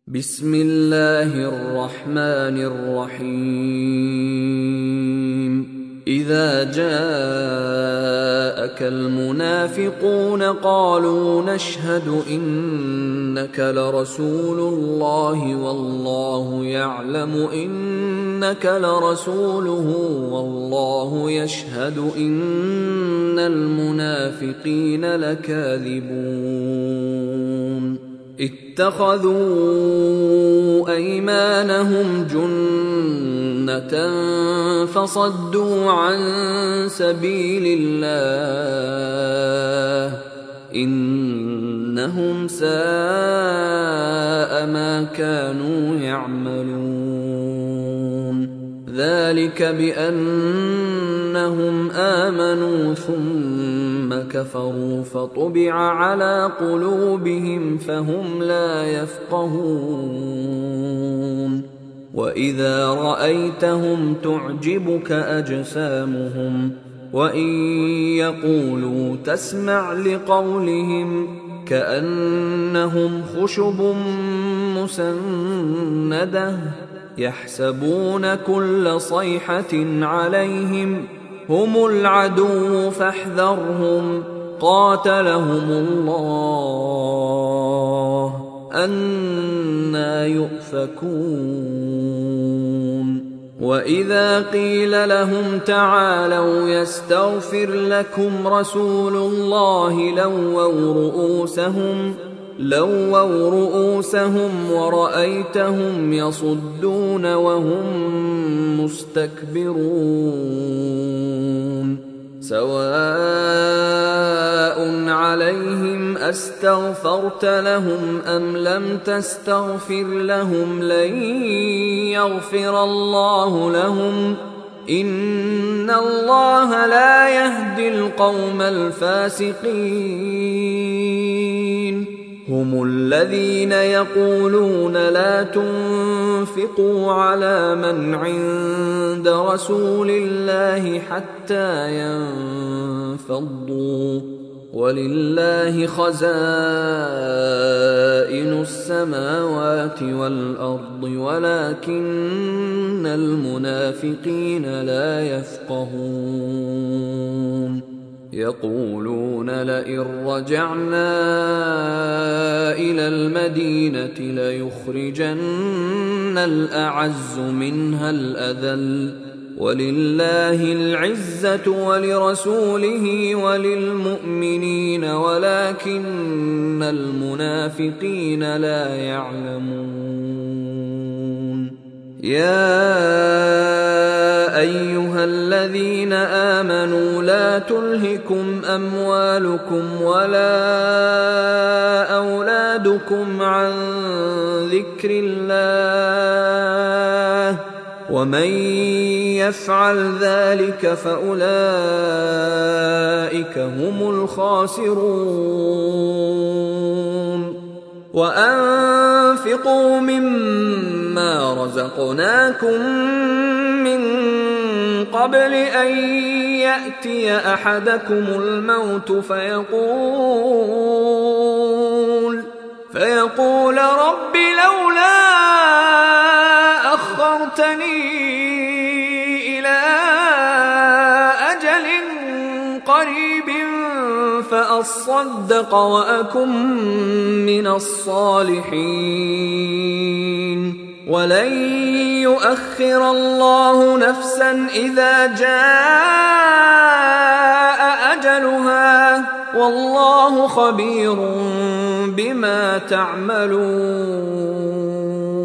بسم الله الرحمن الرحيم إذا جاءك المنافقون قالوا نشهد إنك لرسول الله والله يعلم إنك لرسوله والله يشهد إن المنافقين لكاذبون اتخذوا أيمانهم جنة فصدوا عن سبيل الله إنهم ساء ما كانوا يعملون ذلك بأنهم آمنوا ثم كفروا فطبع على قلوبهم فهم لا يفقهون وإذا رأيتهم تعجبك أجسامهم وإن يقولوا تسمع لقولهم كأنهم خشب مسندة يحسبون كل صيحة عليهم هم العدو فاحذرهم قاتلهم الله أنى يؤفكون وإذا قيل لهم تعالوا يستغفر لكم رسول الله لووا رؤوسهم ورأيتهم يصدون وهم مستكبرون سواء عليهم أستغفرت لهم أم لم تستغفر لهم لن يغفر الله لهم إن الله لا يهدي القوم الفاسقين هم الذين يقولون لا تنفقوا على من عند رسول الله حتى ينفضوا ولله خزائن السماوات والأرض ولكن المنافقين لا يفقهون يقولون لئن رجعنا إلى المدينة ليخرجن الأعز منها الأذل ولله العزة ولرسوله وللمؤمنين ولكن المنافقين لا يعلمون يا أيها الذين آمنوا لا تلهكم أموالكم ولا أولادكم عن ذكر الله ومن يفعل ذلك فأولئك هم الخاسرون وأنفقوا مما رزقناكم من قبل أن يأتي أحدكم الموت فيقول رب لولا أخرتني إلى أجل قريب فأصدق وأكن من الصالحين ولن يؤخر الله نفسا إذا جاء أجلها والله خبير بما تعملون